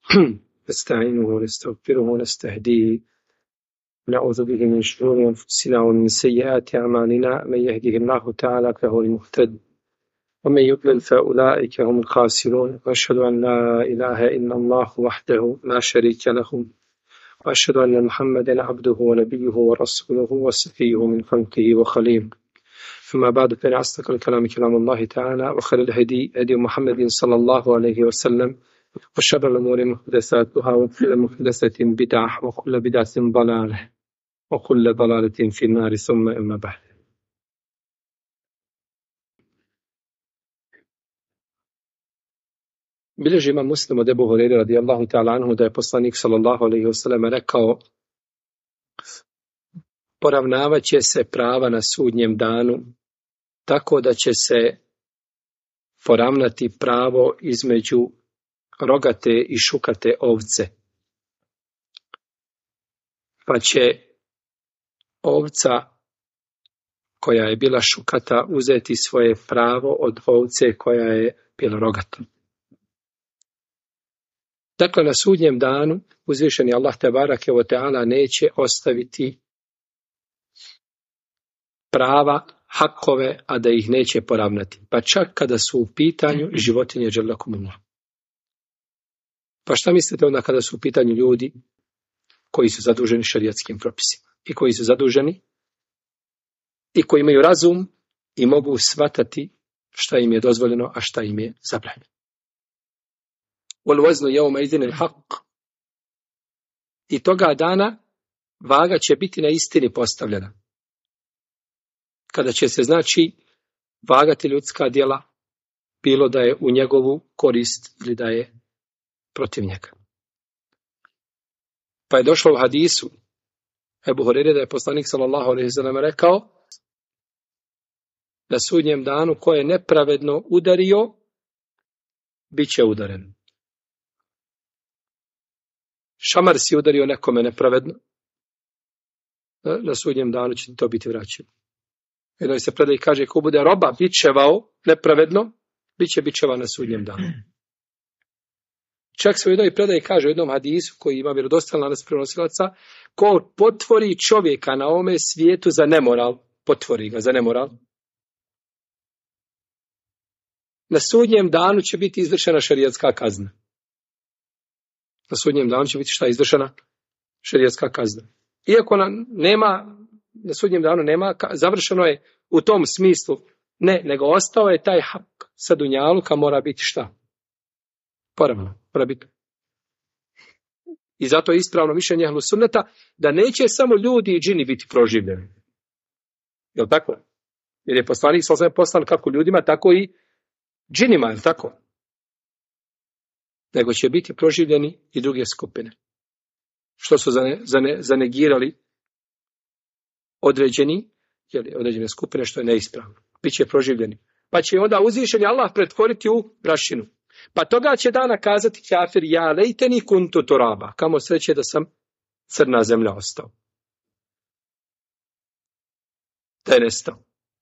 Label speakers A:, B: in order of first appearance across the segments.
A: نستعينه ونستغفره ونستهديه ونعوذ به من شرور أنفسنا ومن سيئات أعمالنا. من يهده الله تعالى فهو المهتد ومن يضلل فأولئك هم الخاسرون. وأشهد أن لا إله إلا الله وحده لا شريك له وأشهد أن محمدا عبده ونبيه ورسوله وصفيه من خلقه وخليله. ثم بعد فإن أصدق الكلام كلام الله تعالى وخير الهدي هدي محمد صلى الله عليه وسلم وشر الأمور محدثاتها وكل محدثة بدعة وكل بدعة ضلالة وكل ضلالة في النار. ثم أما بعد. Bilježi imam Muslim od Ebu Hureyre radijallahu ta'ala anhu da je poslanik sallallahu alejhi ve sellem rekao: poravnavat će se prava na sudnjem danu tako da će se poravnati pravo između rogate i šukate ovce. Pa će ovca koja je bila šukata uzeti svoje pravo od ovce koja je bila rogata. Dakle, na sudnjem danu uzvišeni Allah tebarake ve taala neće ostaviti prava, hakove, a da ih neće poravnati. Pa čak kada su u pitanju životinje dželakumullah. Pa šta mislite onda kada su u pitanju ljudi koji su zaduženi šerijatskim propisima i koji su zaduženi i koji imaju razum i mogu shvatati šta im je dozvoljeno, a šta im je zabranjeno. وَالْوَزْنُ يَوْمَ إِذٍ الْحَقِّ. I toga dana vaga će biti na istini postavljena. Kada će se, znači, vagati ljudska djela, bilo da je u njegovu korist ili da je protiv njega. Pa je došlo u hadisu Ebu Hureyre da je poslanik sallallahu alejhi ve sellem rekao: na sudnjem danu ko je nepravedno udario, bit će udaren. Šamar si udario nekome nepravedno, na sudnjem danu će to biti vraćeno. Jednoj se predaj kaže, ko bude roba bičevao nepravedno, bit će bičeva na sudnjem danu. Čak se u jednoj predaj kaže u jednom hadisu koji ima vjerodostojan lanac prenosilaca, ko potvori čovjeka na ovome svijetu za nemoral, potvori ga za nemoral, na sudnjem danu će biti izvršena šerijatska kazna. Na sudnjem danu će biti šta izvršena? Šerijatska kazna. Iako na sudnjem danu nema, završeno je u tom smislu, ne, nego ostao je taj hak sa dunjaluka, mora biti šta? Poravno, mora biti. I zato je ispravno mišljenje ehlu sunneta da neće samo ljudi i džini biti proživljeni. Jel' tako? Jer je poslanik poslan kako ljudima, tako i džinima, jel' tako? Nego će biti proživljeni i druge skupine. Što su zanegirali određene skupine, što je neispravno. Biće proživljeni. Pa će onda uzvišeni Allah pretvoriti u prašinu. Pa toga će dana kazati kafir, ja lejteni kuntu turaba. Kamo sreće da sam crna zemlja ostao. Da je nestao.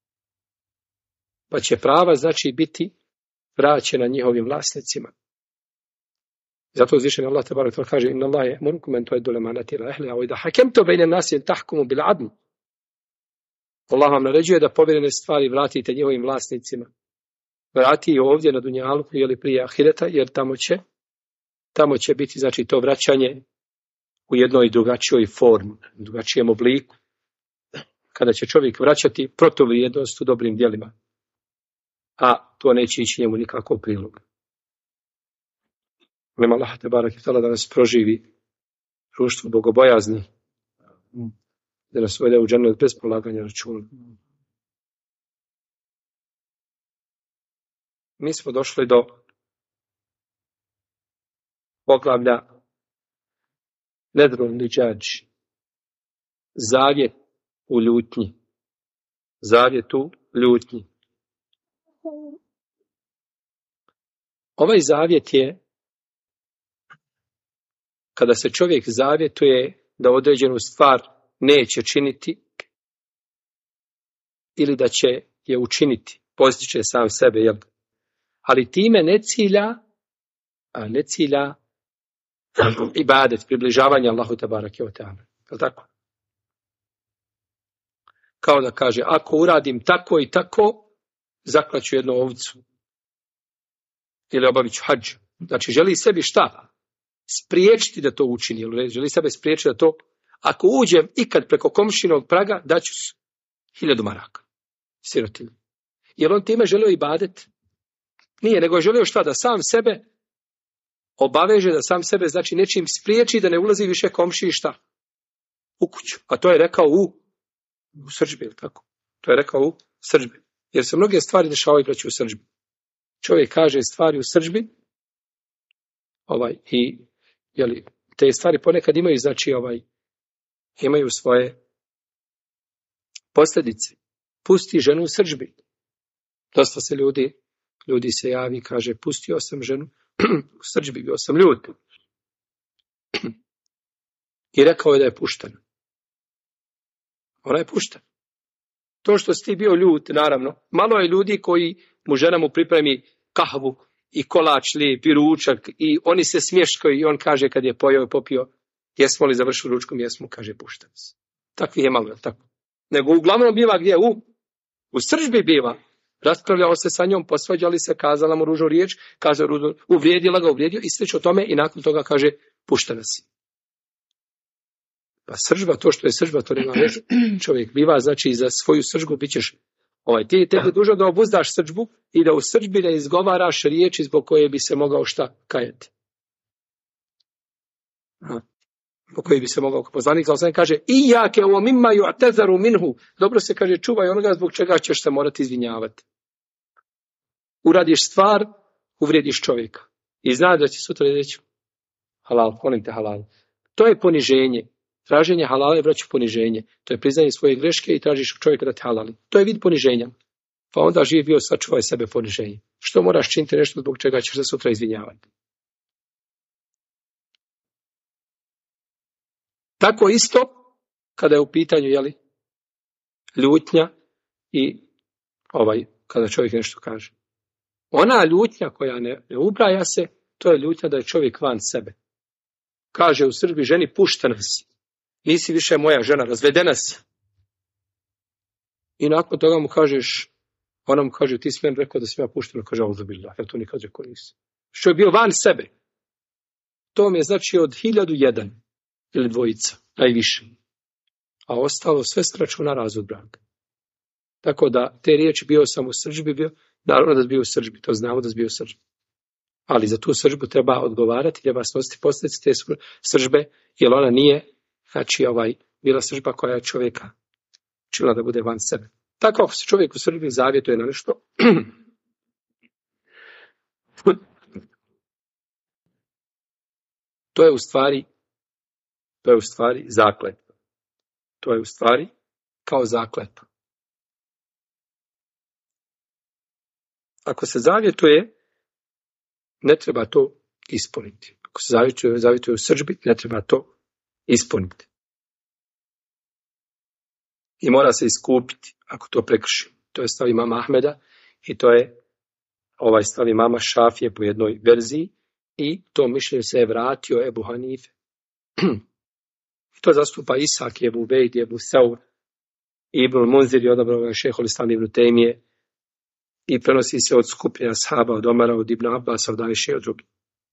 A: Pa će prava, znači, biti vraćena njihovim vlasnicima. Zato uzvišeni Allah tebarek ve kaže: inna Allaha ya'murukum an tu'addu al-amanati ila ahliha wa idha hakamtum bayna an-nasi an tahkumu bil 'adl. Allah vam naređuje da povjerene stvari vratite njihovim vlasnicima. Vrati i ovdje na dunjalu ili prije ahireta, jer tamo će biti, znači, to vraćanje u jednoj drugačijoj formi, drugačijem obliku. Kada će čovjek vraćati protuvrijednost u dobrim djelima. A to neće ići njemu nikako prilog. Nema Allah tebareke ve taala da nas proživi društvo bogobojazni, da nas uvede u džennet bez polaganja računa. Mi smo došli do poglavlja Nedrun liđađ, zavjet u ljutnji. Zavjet u ljutnji. Ovaj zavjet je kada se čovjek zavjetuje da određenu stvar neće činiti ili da će je učiniti, postiće sam sebe, jel? Ali time ne cilja ibadet, približavanje Allahu tebareke ve teala. Je li tako? Kao da kaže, ako uradim tako i tako, zaklaću jednu ovcu. Ili obavit ću hadž. Znači, želi sebi šta? Spriječiti da to učini. Želi sebe spriječiti da to, ako uđem ikad preko komšinog praga, daću 1000 maraka. Sirotinju. Jer on time želio ibadet? Nije, nego je želio šta? Da sam sebe obaveže, da sam sebe, znači, nečim spriječi da ne ulazi više komši šta? U kuću. A to je rekao u srdžbi, ili tako? To je rekao u srdžbi. Jer se mnoge stvari dešavaju, braći, u srdžbi. Čovjek kaže stvari u srdžbi, i jeli, te stvari ponekad imaju, znači, imaju svoje posljedice. Pusti ženu u srdžbi. Dosta se ljudi se javi i kaže, pustio sam ženu u srdžbi, bio sam ljut. I rekao je da je puštena. Ona je puštena. To što si ti bio ljut, naravno, malo je ljudi koji žena mu pripremi kahvu i kolač lijep i ručak i oni se smješkaju i on kaže kad je pojeo i popio, jesmo li završili ručkom, jesmo, kaže pušten se. Takvi je malo, je tako? Nego uglavnom biva gdje? U srdžbi biva. Raspravljao se sa njom, posvađali se, kazala mu ružnu riječ, uvrijedila ga, uvrijedio i slično tome i nakon toga kaže puštena si. Pa sržba, to što je sržba, to nema veze. Čovjek biva, znači za svoju sržbu bit ćeš, ti tebi dužno da obuzdaš sržbu i da u sržbi ne izgovaraš riječi zbog koje bi se mogao šta kajati. Zbog koje bi se mogao, poslanik sallallahu kaže, ijake o mimma yu'tazaru minhu. Dobro se kaže, čuvaj onoga zbog čega ćeš se morati izvinjavati. Uradiš stvar, uvrijediš čovjeka. I zna da će sutra reći, halal, molim te halal. To je poniženje. Traženje halala je, braću, poniženje. To je priznanje svoje greške i tražiš čovjeka da te halali. To je vid poniženja. Pa onda živ bio, sačuvaj sebe poniženje. Što moraš činiti nešto zbog čega ćeš se sutra izvinjavati. Tako isto, kada je u pitanju, ljutnja i kada čovjek nešto kaže. Ona ljutnja koja ne ubraja se, to je ljutnja da je čovjek van sebe. Kaže u Srbiji ženi, puštena si. Nisi više moja žena, razvedena si. I nakon toga mu kažeš, ona mu kaže, ti si meni rekao da sam ja puštena, kaže, auzubillah, ja to nikad rekao nisam. Što je bio van sebe. To mi je znači od 1001 ili dvojica, najviše. A ostalo sve skraću na razvod braka. Tako da te riječi bio sam u srdžbi, naravno da si bio u srdžbi, to znamo da si bio u srdžbi. Ali za tu srdžbu treba odgovarati, treba snositi posljedice te srdžbe, jer ona nije, znači, bila srdžba koja je čovjeka čila da bude van sebe. Tako ako se čovjek u srdžbi zavjetuje na nešto, to je u stvari zakletva. To je u stvari kao zakletva. Ako se zavjetuje, ne treba to ispuniti. Ako se zavjetuje u srdžbi, ne treba to ispuniti. I mora se iskupiti ako to prekrši. To je stav imama Ahmeda i to je stav imama Šafije po jednoj verziji i to mišljenje se je vratio Ebu Hanife. I to zastupa Isak, Ebu Bejd, Ebu Saur, Ibnul Munzir i odabrao šehol Islam Ibn Tejmije i prenosi se od skupine ashaba, od Omara, od Ibn Abbasa, od Ajše i od drugih.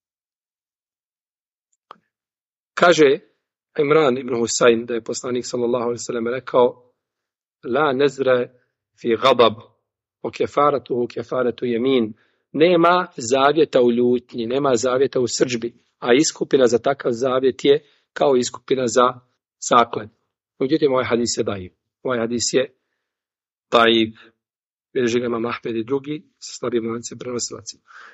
A: Kaže Imran ibn Husayn da je poslanik sallallahu alejhi ve sellem rekao: La nezre fi gadab o kefaratuhu kefaratu jemin. Nema zavjeta u ljutnji, nema zavjeta u srdžbi, a iskupina za takav zavjet je kao iskupina za zakletvu. Međutim, ovaj hadis je daif. Ovaj hadis je daif. Bilježi ga imam Ahmed i drugi sa slabim lancem prenosilaca.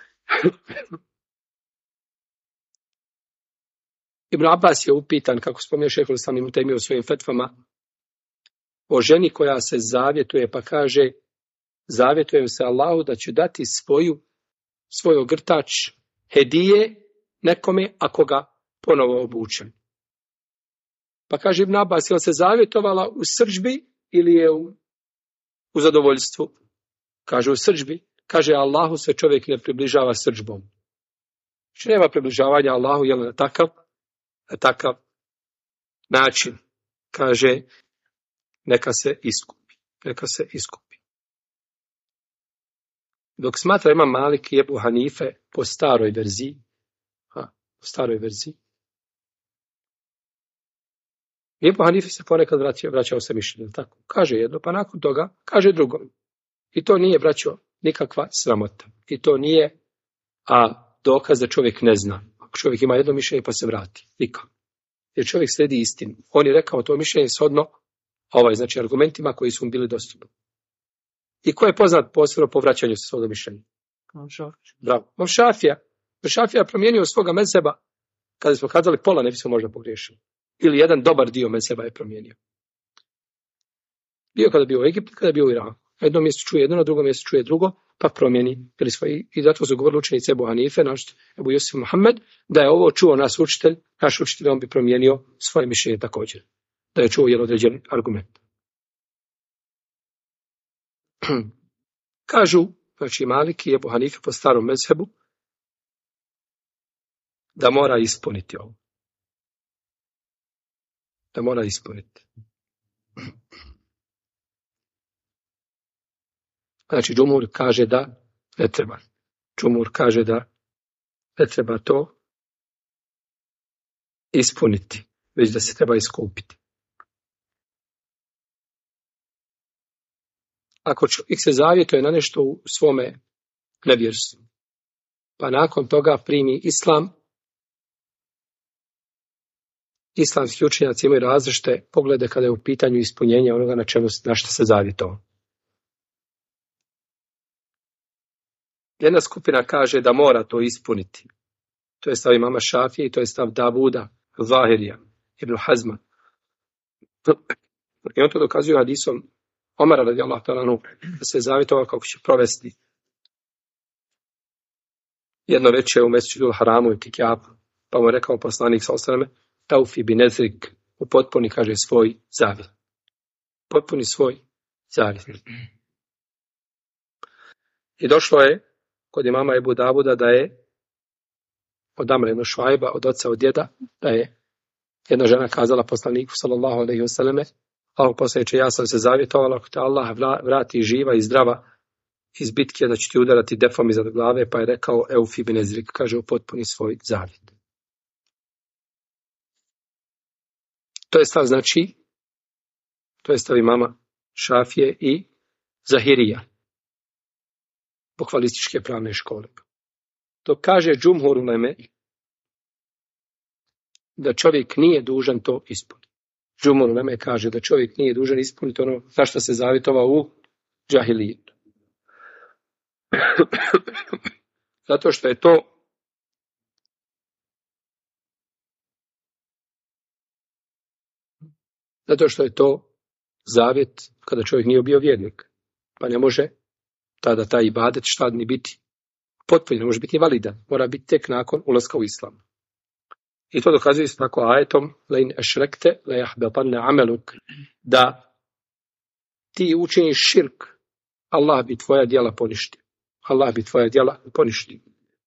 A: Ibn Abbas je upitan, kako spominje šejhul Islam Ibn Tejmije u svojim fetvama, o ženi koja se zavjetuje, pa kaže: zavjetujem se Allahu da ću dati svoj ogrtač hedije nekome ako ga ponovo obučem. Pa kaže Ibn Abbas, je li se zavjetovala u srdžbi ili je u zadovoljstvu? Kaže u srdžbi. Kaže, Allahu se čovjek ne približava srdžbom. Što nema približavanja Allahu, jel na takav način. Kaže, neka se iskupi. Dok smatra Imam Malik i Ebu Hanife po staroj verziji, Ebu Hanife se ponekad vraćao sa mišljenjem, tako? Kaže jedno, pa nakon toga kaže drugo. I to nije, braćo, nikakva sramota. I to nije dokaz da čovjek ne zna. Ako čovjek ima jedno mišljenje pa se vrati. Nikako. Jer čovjek slijedi istinu. On je rekao to mišljenje shodno znači argumentima koji su mu bili dostupni. I ko je poznat posebno po vraćanju sa svoga mišljenja? Bravo. Šafija je promijenio svoga mezheba, kada smo kazali pola, ne bismo možda pogriješili. Ili jedan dobar dio mezheba je promijenio. Bio kada je bio u Egiptu, kada je bio u Iraku. Na jednom mjestu čuje jedno, na drugom mjestu čuje drugo, pa promijeni. I zato su govorili učenici Ebu Hanife, naš Ebu Jusuf Muhammed, da je ovo čuo naš učitelj, on bi promijenio svoje mišljenje također. Da je čuo određeni argument. Kažu, znači Malik i Ebu Hanife po starom mezhebu, da mora ispuniti ovo. Da mora ispuniti. Znači, džumhur kaže da ne treba. Džumhur kaže da ne treba to ispuniti, već da se treba iskupiti. Ako čovjek se zavjetuje na nešto u svome nevjerstvu, pa nakon toga primi islam, islamski učenjaci imaju različite poglede kada je u pitanju ispunjenja onoga na što se zavjetovao. Jedna skupina kaže da mora to ispuniti. To je stav imama Šafije i to je stav Davuda, Zahirija, Ibn Hazma. I on to dokazuje hadisom Omara radijallahu ta'ala anhu, da se zavjetovao kako će provesti jedno večer u Mesdžidul Haramu i Tikjapu. Pa mu je rekao poslanik sallallahu alejhi ve selleme, taufi bi nezrik, upotpuni, kaže, svoj zavjet. Potpuni svoj zavjet. I došlo je kod imama Ebu Davuda da je od Amra ibn Šuajba, od oca, od djeda, da je jedna žena kazala poslaniku sallallahu alejhi ve selleme, Allahu poslaniče, ja sam se zavjetovala, ako te Allah vrati živa i zdrava iz bitke, da će ti udarati defom iznad glave, pa je rekao eufi bin ezrik, kaže, upotpuni svoj zavjet. To je stav, znači, to je stav imama Šafije i Zahirija, bukvalističke pravne škole. To kaže džumhur uleme da čovjek nije dužan to ispuniti. Džumhur uleme kaže da čovjek nije dužan ispuniti ono za što se zavjetovao u džahilijetu. Zato što je to zavjet kada čovjek nije bio vjernik. Pa ne može tada taj ibadet šta ni biti potpuno, ne može biti validan. Mora biti tek nakon ulaska u islam. I to dokazuje se tako ajetom lein ešrekte le jahbetanne ameluk, da ti učiniš širk, Allah bi tvoja djela poništio. Allah bi tvoja djela poništio.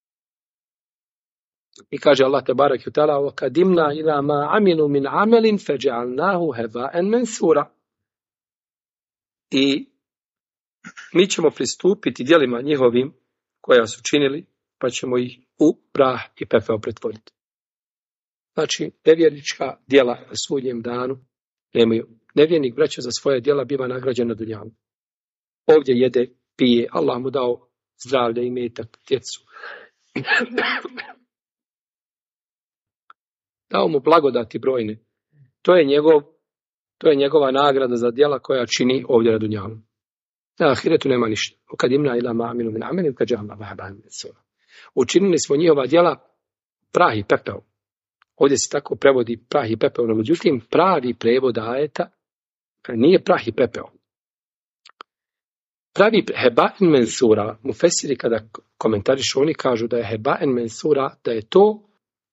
A: I kaže Allah tebarek u ta'ala وَكَدِمْنَا إِلَا مَا عَمِلُوا مِنْ عَمَلٍ فَجَعَلْنَاهُ هَبَاءً مَنْثُورًا. I mi ćemo pristupiti djelima njihovim koja su činili, pa ćemo ih u prah i pepeo pretvoriti. Znači, nevjernička djela na sudnjem danu nemaju. Nevjernik, braćo, za svoje djela biva nagrađen na dunjalu. Ovdje jede, pije, Allah mu dao zdravlje, imetak, djecu. Dao mu blagodati brojne. To je njegova nagrada za djela koja čini ovdje na dunjalu. Na ahiretu nema ništa. Kad imna ila ma'amilu min amelim, kad jahma vahaban min sura. Učinili smo njihova djela prah i pepeo. Ovdje se tako prevodi prah i pepeo. No, međutim, pravi prevod ajeta nije prah i pepeo. Pravi heba'en mensura, mufesiri kada komentarišu, oni kažu da je heba'en mensura, da je to,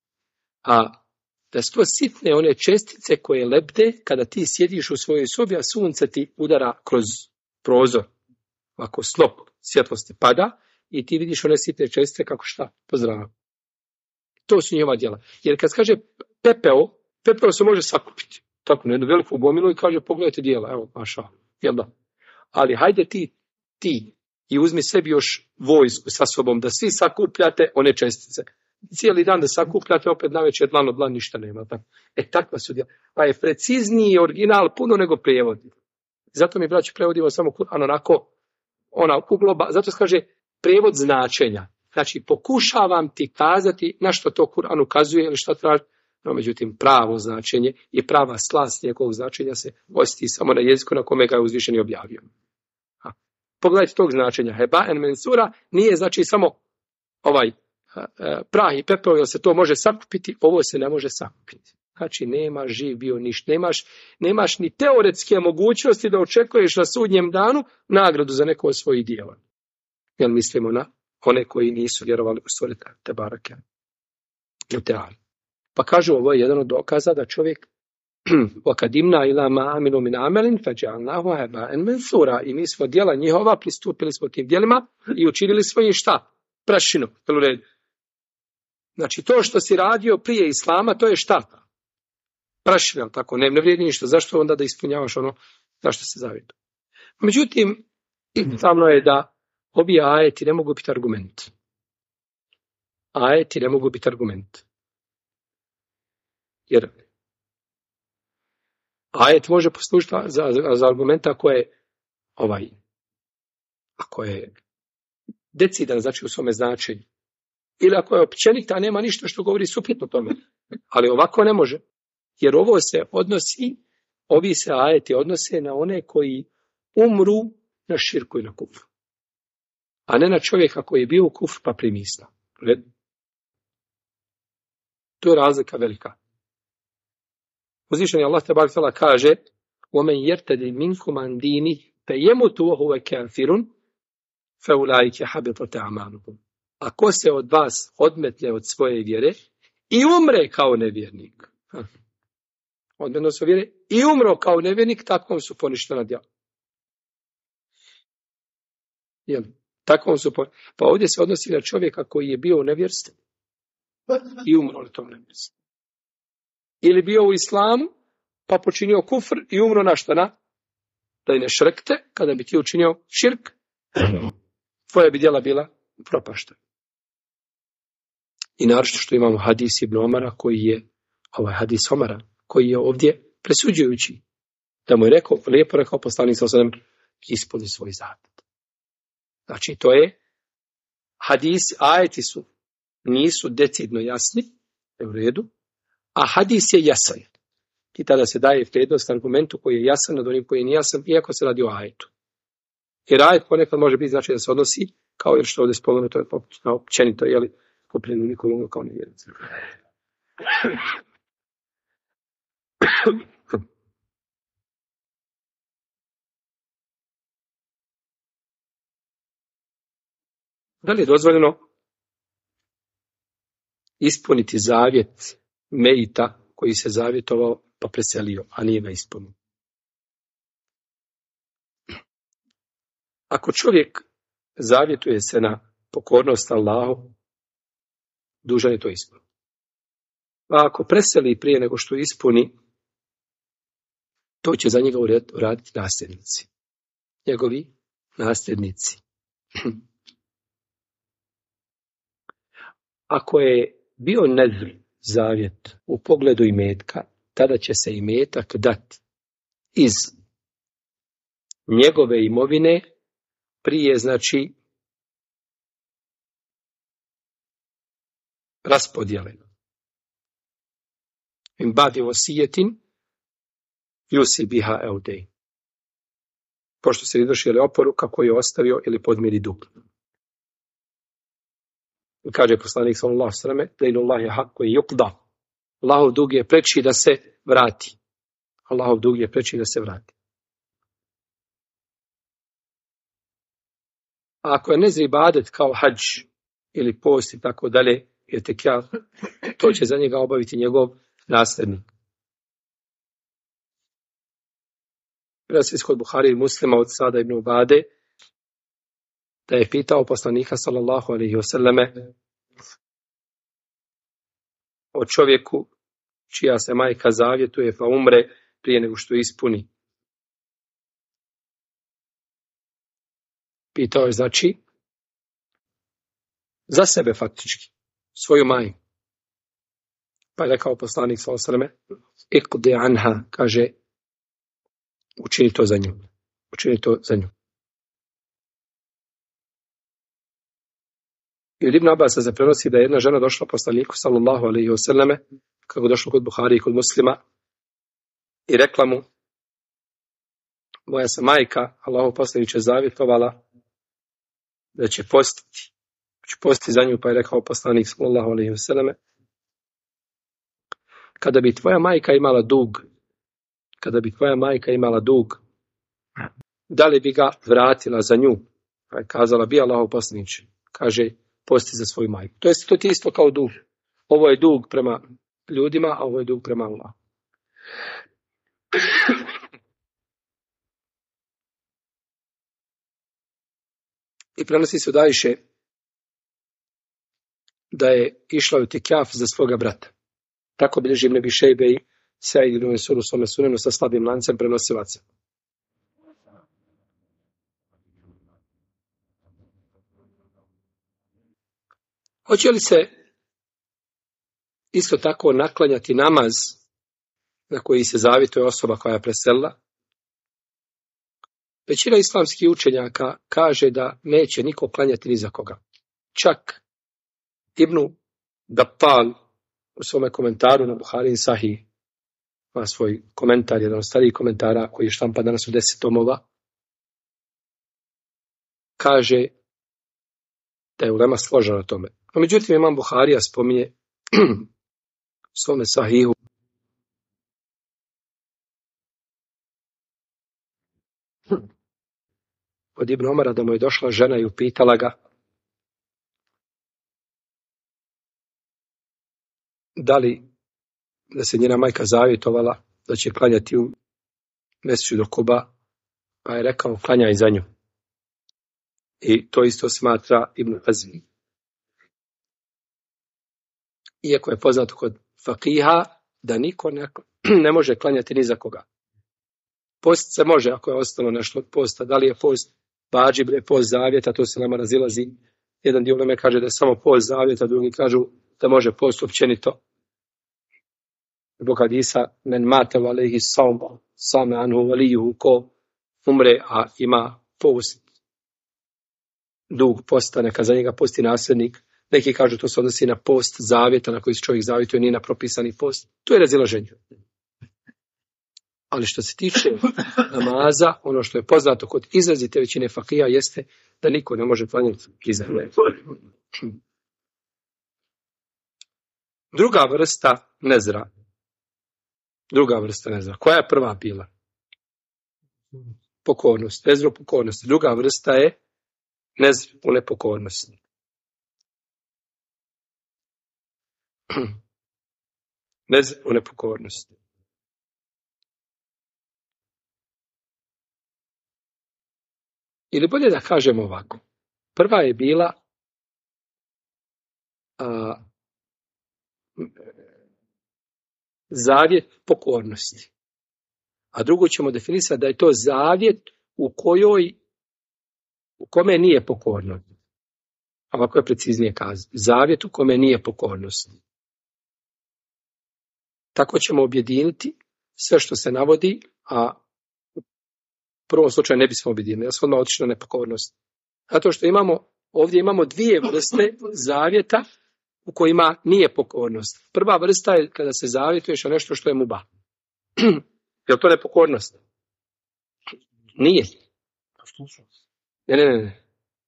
A: da su to sitne one čestice koje lebde kada ti sjediš u svojoj sobi, a sunce ti udara kroz prozor. Ako snop svjetlosti pada i ti vidiš one sitne čestice kako šta pozdrav. To su njihova djela. Jer kad kaže pepeo se može sakupiti. Tako, na jednu veliku gomilu i kaže, pogledajte djela, evo, maša, jel da? Ali hajde ti i uzmi sebi još vojsku sa sobom, da svi sakupljate one čestice. Cijeli dan da sakupljate, opet navečer dlan od dlan ništa nema. Tako. Takva su djela. Pa je precizniji original puno nego prijevodi. Zato mi, braći, prevodimo samo Kur'an onako, zato se kaže prijevod značenja. Znači, pokušavam ti kazati na što to Kur'an ukazuje ili što traži. No, međutim, pravo značenje i prava slast njegovog značenja se osjeti samo na jeziku na kome ga je uzvišeni objavio. Pogledajte tog značenja. Heba en mensura nije znači samo prah i pepeo, jer se to može sakupiti, ovo se ne može sakupiti. Znači, nema živ bio ništa. Nemaš ni teoretske mogućnosti da očekuješ na sudnjem danu nagradu za neko od svojih djela. Jel mislimo na one koji nisu vjerovali u stvoritelja te barake. Pa kažu, ovo je jedan od dokaza da čovjek wakadimna ila ma amilu min amelin fađalnahu heba'en mensura. I mi smo djela njihova, pristupili smo tim djelima i učinili svojim šta? Prašinu. Znači, to što si radio prije islama, to je šta? Prašina, tako, ne vrijedi ništa. Zašto onda da ispunjavaš ono zašto se zavjetu? Međutim, samno je da ovi ajeti ne mogu biti argument. Ajeti ne mogu biti argument. Jer ajet može poslužiti za argumenta ako je decidan, znači u svome značenju. Ili ako je općenit, a nema ništa što govori suprotno tome. Ali ovako ne može. Jer ovo se odnosi, ovi se ajeti odnose na one koji umru na širku i na kufru. A ne na čovjeka koji je bio u kufru pa primi islam. To je razlika velika. Uzvišeni Allah tebarek ve teala kaže: "Omen yertadi minkum an dini fayamutu wa huwa kafirun fa ulaika habitat a'maluhum." Ako se od vas odmetne od svoje vjere i umre kao nevjernik. Odmetno su vjere i umro kao nevjernik, takvom su poništena djela. Pa ovdje se odnosi na čovjeka koji je bio u nevjerstvu i umro na tom nevjerstvu. Ili bio u islamu, pa počinio kufr i umro na šta? Da i ne šrekte, kada bi ti učinio širk, tvoja bi djela bila propaštena. I naravno što imamo hadis Ibn Omara, koji je, hadis Omara, koji je ovdje presuđujući. Da mu je lijepo rekao poslanik sallallahu alejhi ve sellem, ispuni svoj zavet. Znači, to je hadis, ajeti nisu decidno jasni, u redu, a hadis je jasan. I tada se daje prednost argumentu koji je jasan nad onim koji nije jasan, iako se radi o ajetu. Jer ajet ponekad može biti znači da se odnosi, kao jer što ovdje spomenuto je općenito, jeli, popljenu nikom kao nevjernici. Da li je dozvoljeno ispuniti zavjet mejita koji se zavjetovao pa preselio, a nije ga ispunio? Ako čovjek zavjetuje se na pokornost Allahu, dužan je to ispuniti. A ako preseli prije nego što ispuni, to će za njega uraditi nasljednici. Njegovi nasljednici. Ako je bio nedr zavjet u pogledu imetka, tada će se imetak dati iz njegove imovine prije, znači, raspodjele. In badi vosijetin jusi biha eudej. Pošto se izvršili oporuka koju je ostavio ili podmiri dug. Kaže poslanik sallallahu alejhi ve selleme: "Dejnullahi haqqu yuqda." Allahov dug je preči da se vrati. Allahov dug je preči da se vrati. A ako je nezri ibadet kao hadž ili post i tako dalje, to će za njega obaviti njegov nasljednik. Prenosi kod Buhari i Muslima od Sada ibn Ubade da je pitao poslanika sallallahu alejhi ve selleme: o čovjeku čija se majka zavjetuje pa umre prije nego što ispuni. Pitao je, znači, za sebe faktički, svoju majku. Pa je rekao poslanik sallallahu alejhi ve selleme, iqdi anha, kaže, učini to za nju. Učini to za nju. I od Ibn Abasa se prenosi da je jedna žena došla poslaniku sallallahu alejhi ve selleme, kako došlo kod Buhari i kod Muslima, i rekla mu, moja se majka, Allahov poslaniče, zavjetovala da će postiti. Će postiti za nju, pa je rekao poslanik sallallahu alejhi ve selleme, kada bi tvoja majka imala dug, da li bi ga vratila za nju? Pa je kazala, bi Allahov poslaniče, kaže, posti za svoju majku. To ti isto kao dug. Ovo je dug prema ljudima, a ovo je dug prema Allahu. I prenosi se od Ajše da je išla u tikjaf za svoga brata. Tako bilježi Ibn Abi Šejbe i Said ibn Mansur u svome sunenu sa slabim lancem prenosilaca. Hoće li se isto tako naklanjati namaz na koji se zavjetuje osoba koja je preselila? Većina islamskih učenjaka kaže da neće niko klanjati ni za koga. Čak Ibn Battal u svome komentaru na Buharin Sahih ima svoj komentar, jedan od starijih komentara koji je štampan danas u 10 tomova, kaže da je ulema složena o tome. No, međutim, imam Buharija spominje u svome Sahihu od Ibn Omara da mu je došla žena i upitala ga da li da se njena majka zavjetovala da će klanjati u Mesdžidu Kuba, pa je rekao, klanjaj za nju. I to isto smatra Ibn Hazm. Iako je poznato kod fakiha da niko ne može klanjati ni za koga. Post se može ako je ostalo nešto od posta. Da li je post vadžib ili post zavjeta, to se nama razilazi. Jedan dio uleme kaže da je samo post zavjeta, drugi kažu da može post općenito. Zbog hadisa men mate valehi same anhu valijuhu, ko umre, a ima post, dug posta, neka za njega posti nasljednik. Neki kažu to se odnosi na post zavjeta na koji se čovjek zavjetuje, nije na propisani post. To je razilaženje. Ali što se tiče namaza, ono što je poznato kod izrazite većine fakija jeste da niko ne može klanjati iza njega. Druga vrsta nezra. Koja je prva bila? Pokornost. Nezro pokornosti. Druga vrsta je nezr u nepokornosti. Nezr u nepokornosti. Ili bolje da kažemo ovako. Prva je bila zavjet pokornosti. A drugo ćemo definisati da je to zavjet u kome nije pokornost. Ovako je preciznije kazati. Zavjet u kome nije pokornost. Tako ćemo objediniti sve što se navodi, a u prvom slučaju ne bismo objedinili. Ja sam odmah otišao na nepokornost. Zato što ovdje imamo dvije vrste zavjeta u kojima nije pokornost. Prva vrsta je kada se zavjetuješ na nešto što je mubah. Je li to nepokornost? Nije. Ne.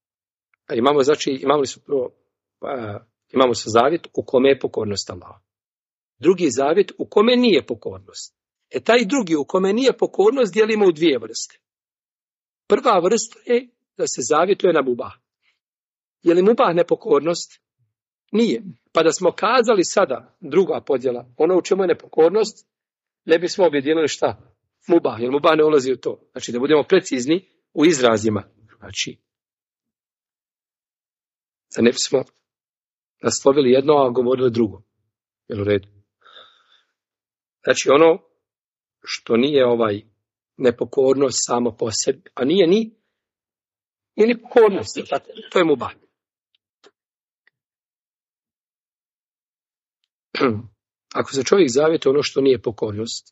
A: Imamo se zavjet u kome je pokornost Allah. Drugi zavjet u kome nije pokornost. Taj drugi u kome nije pokornost dijelimo u dvije vrste. Prva vrsta je da se zavjetuje na mubah. Je li mubah nepokornost? Nije. Pa da smo kazali sada druga podjela, ono u čemu je nepokornost, ne bismo objedinili šta? Mubah, jer mubah ne ulazi u to. Znači da budemo precizni u izrazima. Znači, da ne bismo naslovili jedno, a govorili drugo. Jel u redu? Znači ono što nije nepokornost samo po sebi, a nije ni pokornost, to je mubah. Ako se čovjek zavjetuje ono što nije pokornost,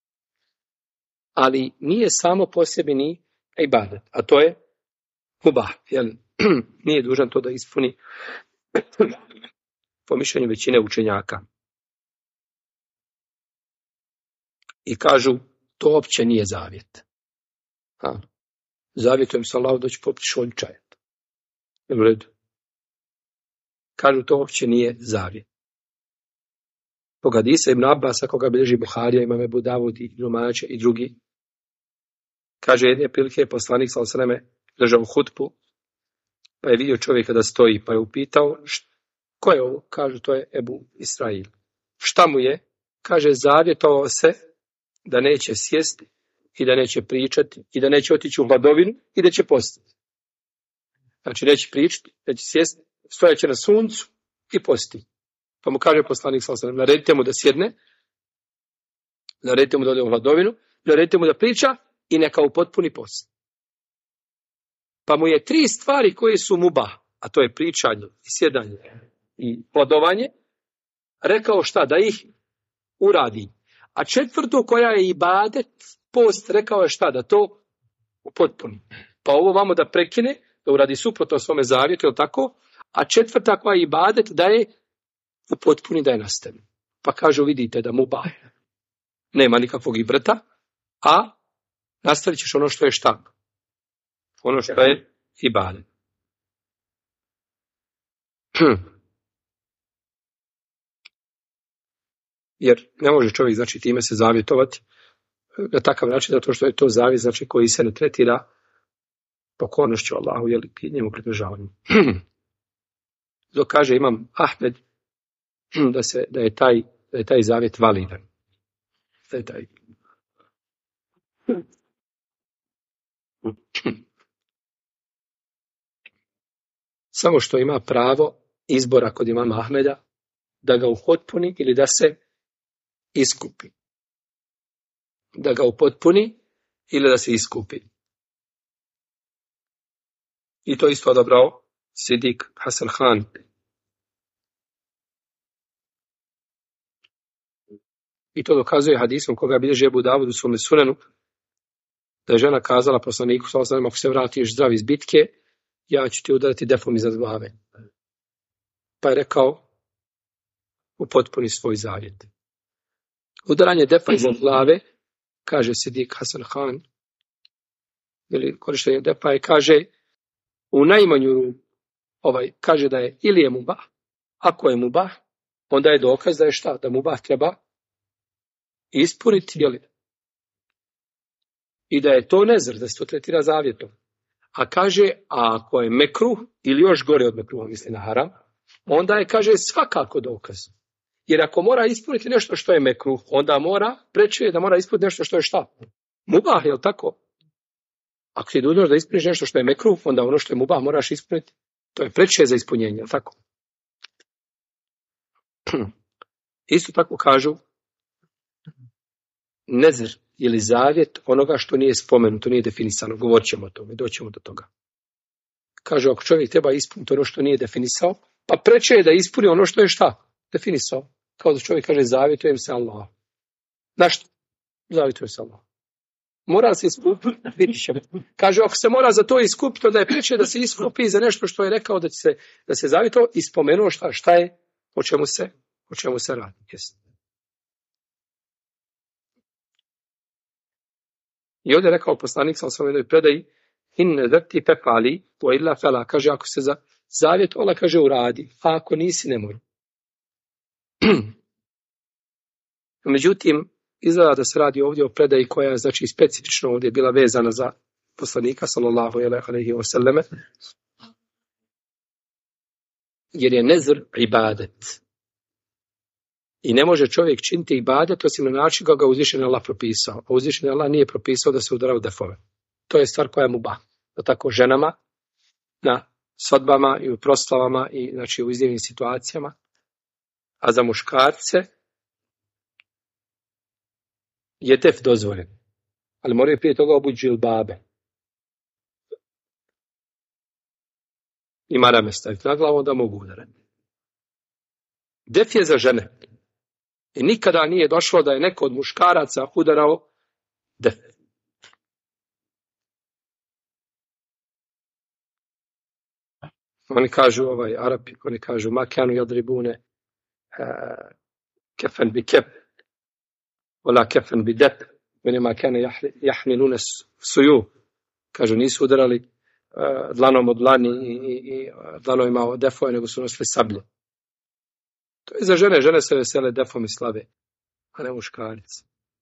A: ali nije samo po sebi ni ibadet, a to je mubah, jel? Nije dužan to da ispuni po mišljenju većine učenjaka. I kažu, to uopće nije zavjet. Zavjetujem se Allahu da ću popiti šolju čaja. Jel u redu? Kažu, to uopće nije zavjet. Zbog hadisa Ibn Abbasa, koga bilježi Buharija, Imam Ebu Davud i Numače i drugi, kaže, jedne prilike je poslanik sallallahu alejhi ve selleme držao hutbu, pa je vidio čovjeka da stoji, pa je upitao, ko je ovo? Kažu, to je Ebu Israil. Šta mu je? Kaže, zavjetovao se da neće sjesti i da neće pričati i da neće otići u hladovinu i da će postiti. Znači, neće pričati, da će sjesti, stojaće na suncu i postiti. Pa mu kaže poslanik sallallahu alejhi ve sellem, naredite mu da sjedne, naredite mu da ode u hladovinu, naredite mu da priča i neka upotpuni post. Pa mu je 3 stvari koje su mubah, a to je pričanje i sjedanje i hladovanje, rekao šta? Da ih uradi. A 4. koja je ibadet, post, rekao je šta? Da to upotpuni. Pa ovo vamo da prekine, da uradi suprotno svome zavjetu, je li tako? A 4. koja je ibadet, da je upotpuni, da je nastavi. Pa kažu, vidite da mubah nema nikakvog ibrata, a nastavit ćeš ono što je šta? Ono što je ibadet. Jer ne može čovjek, znači, time se zavjetovati na takav način, zato što je to zavjet, znači, koji se ne tretira pokornošću Allahu, jel, i njemu pridržavanju. Dok kaže imam Ahmed da je taj zavjet validan. Da je taj. Samo što ima pravo izbora kod imama Ahmeda da ga upotpuni ili da se iskupi. Da ga upotpuni ili da se iskupi. I to isto odabrao Sidik Hasan Khan. I to dokazuje hadisom koga bilježi Ebu Davud u svome sunenu, da je žena kazala poslaniku sallallahu alejhi ve sellem, ako se vratiš zdrav iz bitke, ja ću ti udariti defom iznad glave. Pa je rekao, upotpuni svoj zavjet. Udaranje defa iznad glave, kaže Sidik Hasan Khan, ili korištenje defa je, kaže, u najmanju kaže da je ili je mubah, ako je mubah, onda je dokaz da je šta? Da mubah treba ispuniti, jel? I da je to nezr, da se to tretira zavjetom. A kaže, a ako je mekruh, ili još gore od mekruha, misli na haram, onda je, kaže, svakako dokaz. Jer ako mora ispuniti nešto što je mekruh, onda preče je da mora ispuniti nešto što je šta? Mubah, jel tako? Ako ti dužno da ispuniš nešto što je mekruh, onda ono što je mubah moraš ispuniti. To je preče za ispunjenje, jel tako? Isto tako kažu, nezr ili zavjet onoga što nije spomenuto, nije definisano. Govorit ćemo o tome, doćemo do toga. Kažu, ako čovjek treba ispuniti ono što nije definisao, pa preče je da ispuni ono što je šta? Definisao. Kao da čovjek kaže, zavjetujem se Allah. Na što? Zavjetujem se Allah. Mora se iskupiti, vidit ćemo. Kaže, ako se mora za to iskupiti, onda je preče da se iskupi za nešto što je rekao da se zavjetao i spomenuo šta je, o čemu se radi. Jesi. I ovdje je rekao poslanik sam u jednoj predaji, in zrti pefali, po illa fela, kaže, ako se zavjet, ona kaže, uradi, a ako nisi, nemoj. Međutim, izgleda da se radi ovdje o predaji koja je, znači, specifično ovdje bila vezana za poslanika, sallallahu alejhi ve selleme, jer je nezr ibadet. I ne može čovjek činiti ibadet osim na način kako ga uzvišeni Allah propisao. A uzvišeni Allah nije propisao da se udaraju defove. To je stvar koja je mubah. Da tako ženama, na svadbama i u proslavama i, znači, u iznimnim situacijama, A za muškarce je def dozvoljen. Ali moraju prije toga obući džilbabe. I marame staviti na glavu, onda mogu udarati. Def je za žene. I nikada nije došlo da je neko od muškaraca udarao def. Oni kažu, Arapi, oni kažu, makanu jadribune kefen bi kep, ola kefen bi dep, meni makane jahmilune suju. Kažu, nisu udarali dlanom od dlani i dlanovima od defove, nego su nosili sablje. To je za žene. Žene se vesele defom i slave, a ne muškarice.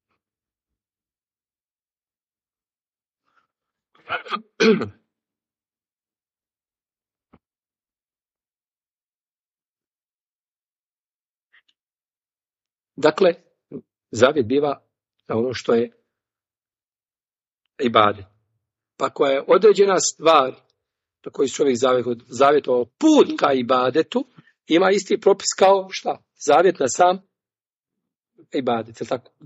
A: Dakle, zavjet biva na ono što je ibadet. Pa koja je određena stvar na koju čovjek zavjetovao put ka ibadetu, ima isti propis kao šta? Zavjet na sam ibadet, je tako?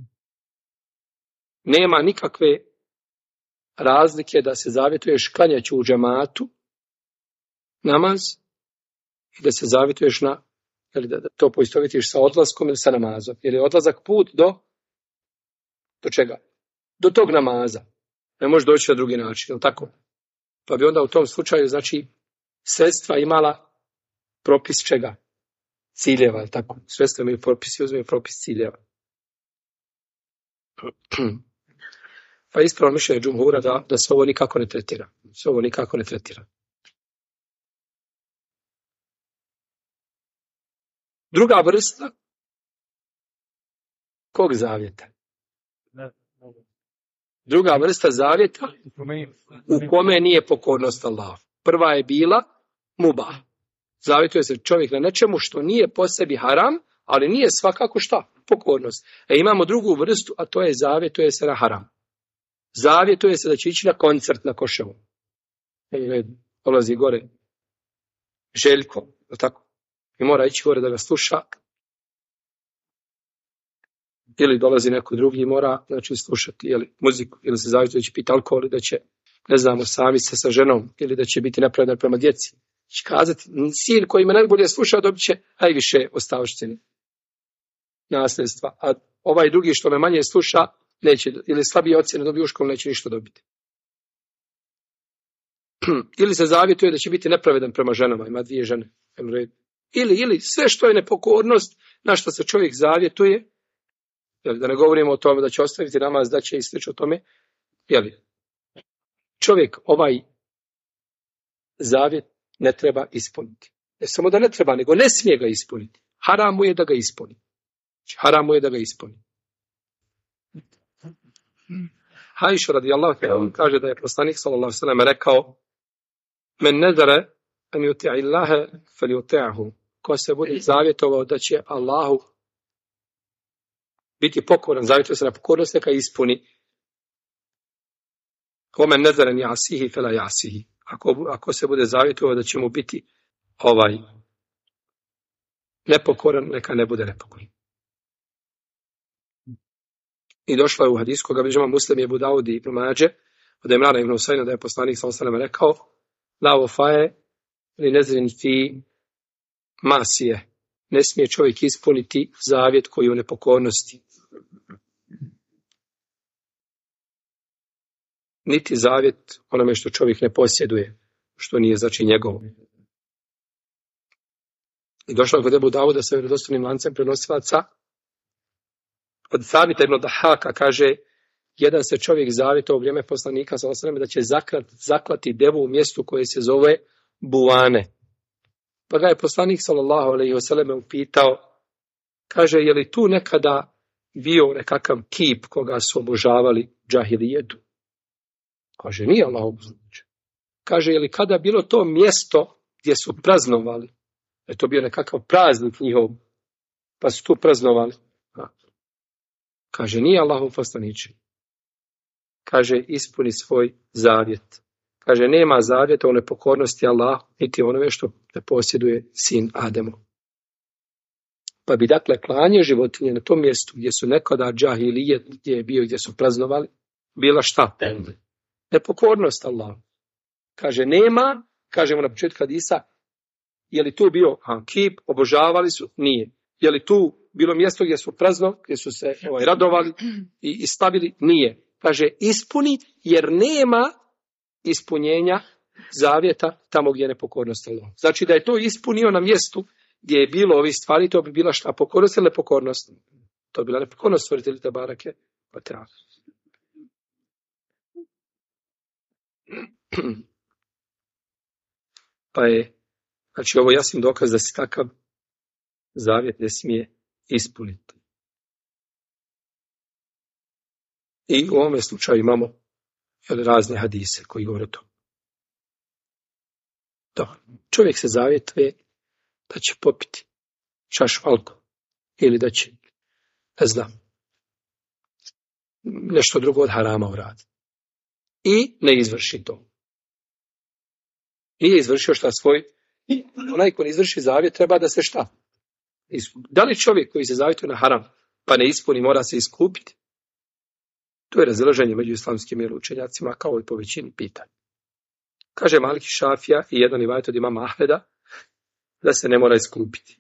A: Nema nikakve razlike da se zavjetuješ klanjaću u džematu namaz i da se zavjetuješ na, ili da to poistovjetiš sa odlaskom ili sa namazom. Jer je odlazak put do čega? Do tog namaza. Ne može doći na drugi način, je li tako? Pa bi onda u tom slučaju, znači, sredstva imala propis čega? Ciljeva, je li tako? Sredstva imaju propis i uzmeju propis ciljeva. Pa ispravno mišljenje džumhura da se ovo nikako ne tretira. Se ovo nikako ne tretira. Druga vrsta kog zavjeta? Druga vrsta zavjeta u kome nije pokornost Allahu. Prva je bila mubah. Zavjetuje se čovjek na nečemu što nije po sebi haram, ali nije svakako šta? Pokornost. Imamo drugu vrstu, a to je zavjetuje se na haram. Zavjetuje se da će ići na koncert na Koševu. Dolazi gore Željko, tako? I mora ići gore da ga sluša. Ili dolazi neko drugi i mora, znači, slušati muziku, ili se zavjetuje da će piti alkohol, ili da će, ne znamo, sami se sa ženom, ili da će biti nepravedan prema djeci. Će kazati, sin koji me najbolje sluša dobit će najviše ostavštine, nasljedstva. A ovaj drugi što me manje sluša, neće, ili slabije ocjene dobije u školu, neće ništa dobiti. Ili se zavjetuje da će biti nepravedan prema ženama, ima 2 žene. Ili sve što je nepokornost, na što se čovjek zavjetuje, da ne govorimo o tome da će ostaviti namaz, da će i slično o tome, čovjek ovaj zavjet ne treba ispuniti. Ne samo da ne treba, nego ne smije ga ispuniti. Haram mu je da ga ispuni. Haram mu je da ga ispuni. Ajša radijallahu ta'ala kaže da je poslanik sallallahu alejhi ve sellem rekao: "Men nadara an yuti'a Allaha falyuti'hu." Ko se bude zavjetovao da će Allahu biti pokoran, zavjetuje se na pokornost, neka ispuni. "Omen nadara an ya'sihi fala ya'sihi." Ako se bude zavjetovao da će mu biti nepokoran, neka ne bude nepokoran. I došlo je u hadisu koga bilježi Muslim i Abu Davud i Ibn Mađe od Imrana ibn Husajna da je poslanik sallallahu alejhi ve sellem rekao: "La wafa'a li nazrin fi masije." Ne smije čovjek ispuniti zavjet koji je u nepokornosti. Niti zavjet onome što čovjek ne posjeduje, što nije znači njegovo. I došlo je kod Abu Davuda sa vjerodostojnim lancem prenosilaca od Sabita ibn Dahaka, kaže, jedan se čovjek zavjetovao u vrijeme poslanika sallallahu alejhi ve sellem da će zaklati devu u mjestu koje se zove Buane. Pa ga je poslanik sallallahu alejhi ve sellem upitao, kaže, je li tu nekada bio nekakav kip koga su obožavali džahilijetu? Kaže, nije Allahov poslaniče. Kaže, je li kada bilo to mjesto gdje su praznovali? Je to bio nekakav praznik njihov, pa su tu praznovali? Kaže, nije Allahov poslaniče. Kaže, ispuni svoj zavjet. Kaže, nema zavjeta u nepokornosti Allahu, niti onome što ne posjeduje sin Ademu. Pa bi dakle klanje životinje na tom mjestu gdje su nekada džahilijet, gdje je bio, gdje su praznovali, bila šta? Nepokornost Allah. Kaže, nema, kažemo na početku hadisa, je li tu bio kip, obožavali su? Nije. Je li tu bilo mjesto gdje su prazno, gdje su se radovali i stavili? Nije. Kaže, ispuni, jer nema ispunjenja zavjeta tamo gdje je nepokornost Allah. Znači da je to ispunio na mjestu gdje je bilo ovih stvari, to bi bila šta? Pokornost ili nepokornost? To bi bila nepokornost stvoritelja te barake. Pa je, znači ovo jasan dokaz da se takav zavjet ne smije ispuniti. I u ovome slučaju imamo razne hadise koji govore o tome. Čovjek se zavjetuje da će popiti čašu alkohola ili da će, ne znam, nešto drugo od harama uraditi. I ne izvrši to. Nije izvršio šta svoj. I onaj ko ne izvrši zavjet treba da se šta? Da li čovjek koji se zavjetuje na haram pa ne ispuni mora se iskupiti? To je razilaženje među islamskim učenjacima kao i po većini pitanja. Kaže Malik Šafija i jedan rivajet od imama Ahmeda da se ne mora iskupiti.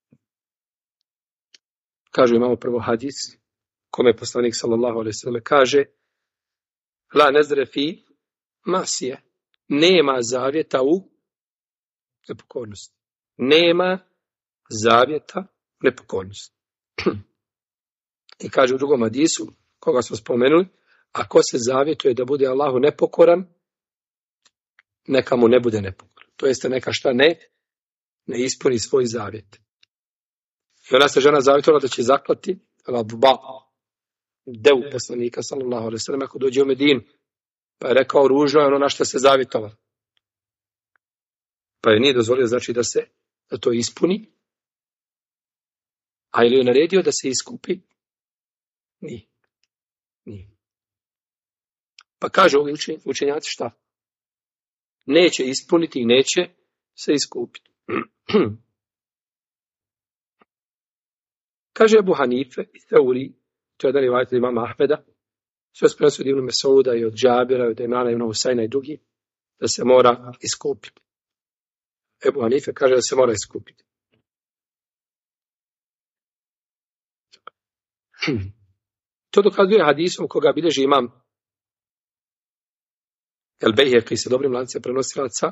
A: Kažu imamo prvo hadis kome je poslanik sallallahu alejhi ve sellem kaže la nezre fi masije. Nema zavjeta u nepokornosti. Nema zavjeta u nepokornosti. I kaže u drugom hadisu, koga smo spomenuli, ako se zavjetuje da bude Allahu nepokoran, neka mu ne bude nepokoran. To jeste neka šta ne ispuni svoj zavjet. I ona se žena zavjetovala da će zaklati devu poslanika sallallahu alejhi ve sellem ako dođe u Medinu. Pa je rekao ružno je ono na što se zavjetovalo. Pa je nije dozvolio znači da to ispuni. A ili je naredio da se iskupi? Nije. Pa kaže ovi učenjaci šta? Neće ispuniti i neće se iskupiti. Kaže Ebu Hanife i Teuri, to je jedan rivajet od imama Ahmeda, sve se prenosi od Ibn Mesouda i od Džabira, od Imrana ibn Husajna i drugi, da se mora iskupiti. Ebu Hanife kaže da se mora iskupiti. To dokazuje hadisom koga bilježi imam El Bejheki sa dobrim lancem prenosilaca,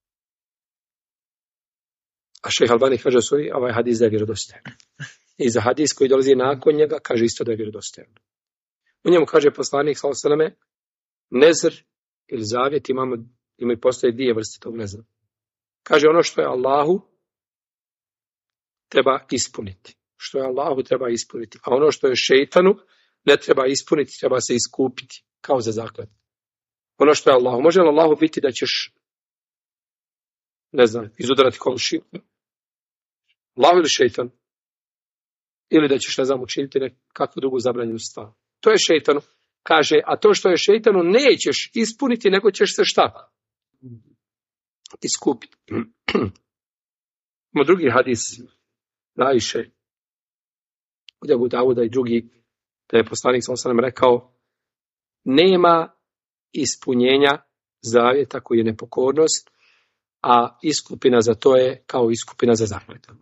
A: a šejh Albani kaže ovaj hadis da je vjerodostojan. I za hadis koji dolazi nakon njega kaže isto da je vjerodostojan. U njemu kaže poslanik sallallahu alejhi ve selleme nezr ili zavjet imaju postoje dvije vrste tog nezra. Kaže ono što je Allahu treba ispuniti. Što je Allahu treba ispuniti. A ono što je šejtanu ne treba ispuniti, treba se iskupiti. Kao za zakletvu. Ono što je Allahu. Može li Allahu biti da ćeš, ne znam, izudarati komšiju? Allahu ili šejtan? Ili da ćeš, ne znam, učiniti nekakvu drugu zabranjenu stvar. To je šejtanu. Kaže, a to što je šejtanu nećeš ispuniti, nego ćeš se šta? Iskupiti. Imamo drugi hadis Ajše od Abu Dauda i drugi, da je poslanik sallallahu alejhi ve sellem rekao nema ispunjenja zavjeta koji je nepokornost, a iskupina za to je kao iskupina za zakletvu.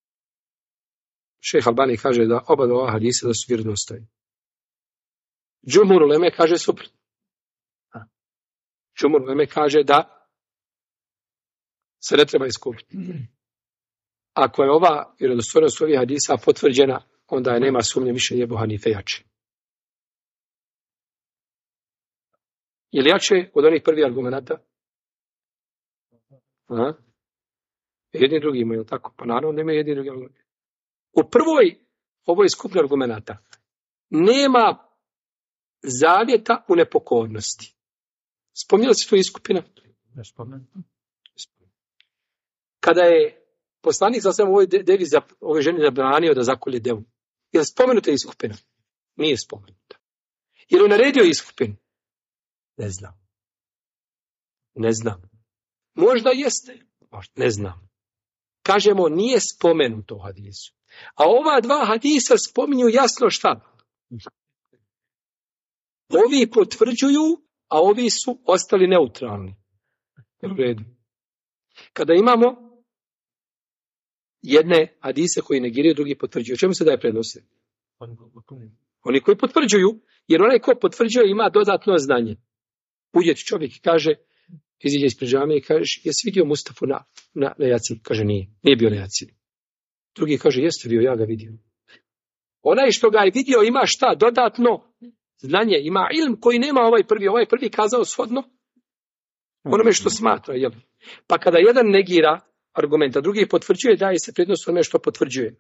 A: Šejh Albani kaže da oba ova hadisa da su vjerodostojni. Džumhur uleme kaže suprotno. Džumhur uleme kaže da se ne treba iskupiti. Ako je ova vjerodostojnost ovih hadisa potvrđena, onda je nema sumnje mišljenje Ebu Hanife jače. Je li jače od onih prvih argumenata? Jedni drugi imaju, je li tako? Pa naravno da imaju jedni drugi argumenti. U prvoj, ovo je skupina argumenata, nema zavjeta u nepokornosti. Spominjala se tu iskupina? Ne spominjala. Kada je poslanik za ovoj devi ove ženi zabranio da zakolje devu, je li spomenuta iskupina? Nije spomenuta. Je li naredio iskupinu? Ne znam. Možda jeste. Možda, ne znam. Kažemo, nije spomenuto u hadisu. A ova dva hadisa spominju jasno šta? Ovi potvrđuju, a ovi su ostali neutralni. U redu. Kada imamo jedne hadise koji negiraju, drugi potvrđuju. Čemu se daje prednost? Oni koji potvrđuju, jer onaj ko potvrđuje ima dodatno znanje. Uđe čovjek i kaže, iziđe ispred džamije i kaže, jesi vidio Mustafu na jaciji? Kaže, nije bio na jaciji. Drugi kaže, jeste bio, ja ga vidio. Onaj što ga je vidio ima šta? Dodatno znanje, ima ilm koji nema ovaj prvi kazao shodno onome što smatra. Jel? Pa kada jedan negira argumenta, drugi potvrđuje, daje se prednost onome što potvrđuje.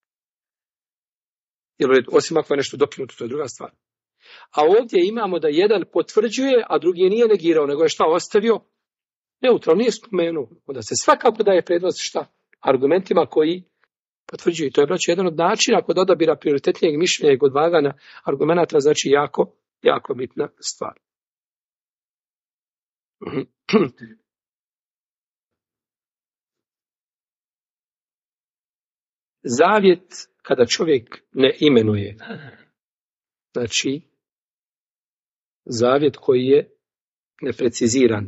A: Jel, osim ako je nešto dokinuto, to je druga stvar. A ovdje imamo da jedan potvrđuje, a drugi nije negirao, nego je šta ostavio? Neutralno, nije spomenuo. Onda se svakako daje prednost šta? Argumentima koji potvrđuju. To je, braće, jedan od načina kod odabira prioritetnijeg mišljenja i kod vaganja argumenata, znači jako bitna stvar. Zavjet, kada čovjek ne imenuje, znači zavjet koji je nepreciziran.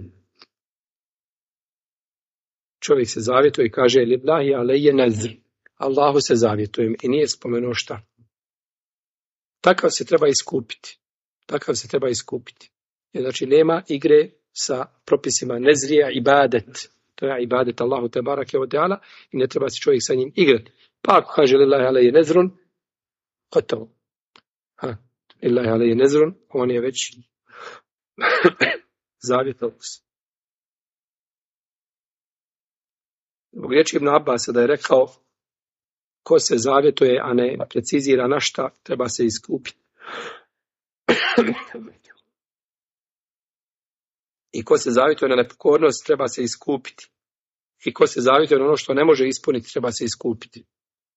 A: Čovjek se zavjetuje i kaže lillahi alejje nazr. Allahu se zavjetujem i nije spomenuo šta. Takav se treba iskupiti. Jer znači nema igre sa propisima nezrija ibadet. To je ibadet Allahu te barake ve teala i ne treba se čovjek sa njim igrati. Pa ako kaže lillahi alejje nazrun, gotovo. Lillahi alejje nazrun, on je već zavjetovao se. Zbog riječi Ibn Abbasa da je rekao, ko se zavjetuje, a ne precizira na šta, treba se iskupiti. I ko se zavjetuje na nepokornost, treba se iskupiti. I ko se zavjetuje na ono što ne može ispuniti, treba se iskupiti.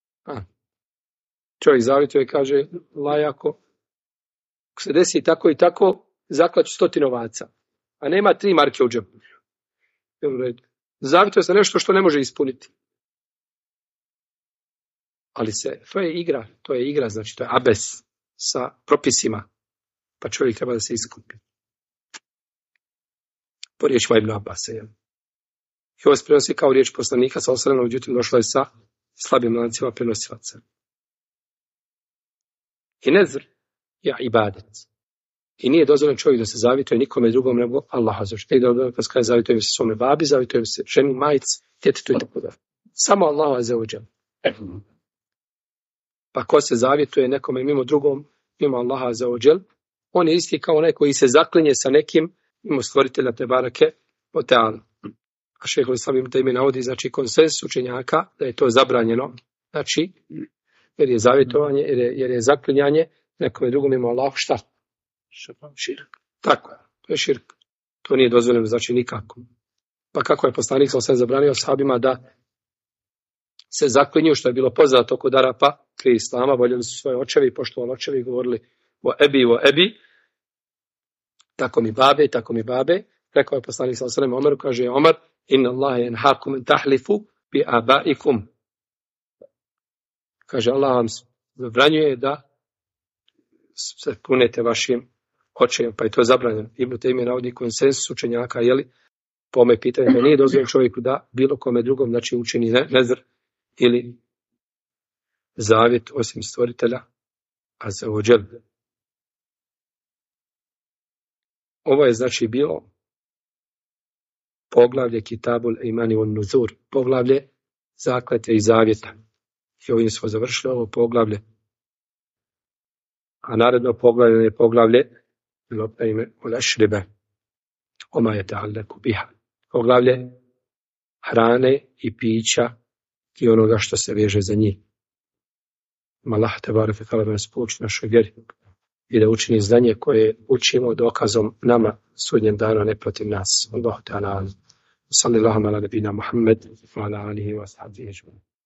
A: Čovjek zavjetuje i kaže, lajako, ako se desi tako i tako, zaklaću 100 ovaca, a nema 3 marke u džepu. Zavjetuje se nešto što ne može ispuniti. Ali to je igra, znači to je abes sa propisima, pa čovjek treba da se iskupi. Po riječima Ibn Abbasa. I ovo se prenosi kao riječ poslanika, sa osrednom, međutim došlo je sa slabim lancima prenosilaca. I nezr je ibadet. I nije dozvoljeno čovjek da se zavjetuje nikome drugom nego Allaha. Zašto nije dozvoljeno kad se kaže zavjetuje se svome babi, zavjetuje se ženi, majici, djetetu i tako da. Samo Allaha za uđem. Pa ko se zavjetuje nekome mimo Allaha za uđel, on je isti kao onaj koji se zaklinje sa nekim mimo stvoritelja te barake o teala. A šejh Islam Ibn Tejmije navodi, znači, konsenzus učenjaka da je to zabranjeno. Znači, jer je zavjetovanje, jer je zaklinjanje nekome drugom mimo Allaha šta? Širk. Tako je, to je širk. To nije dozvoljeno, znači nikako. Pa kako je poslanik sam zabranio sahabima da se zaklinju, što je bilo poznato kod Arapa prije Islama, voljeli su svoje očevi, poštovali očevi i govorili o ebi, tako mi babe. Rekao je poslanik sallallahu Omeru, kaže Omer, inna Allahe enhakum en tahlifu bi abaikum. Kaže, Allah vam zabranjuje da se kunete vašim očevima, pa je to zabranjeno. Ibn Tejmije navodi konsensus učenjaka, po ome pitanju da nije dozvoljeno čovjeku da bilo kome drugom, znači, učini nezr ili zavjet osim stvoritelja azza wa džel. Ovo je, znači, bilo poglavlje Kitabul Imani on Nuzur, poglavlje zakletve i zavjeta. I ovim smo završili ovo poglavlje. A naredno poglavlje je poglavlje Ulešribe, Oma je ta'alleku biha. Poglavlje hrane i pića i onoga što se veže za njih. Allah te bareke ve taala nas pouči našoj vjeri i da učini znanje koje učimo dokazom nama sudnjem danu, ne protiv nas. Allahu ta'ala sallallahu ala nabina Muhammed wa ala alihi wa sahbihi ajma'in.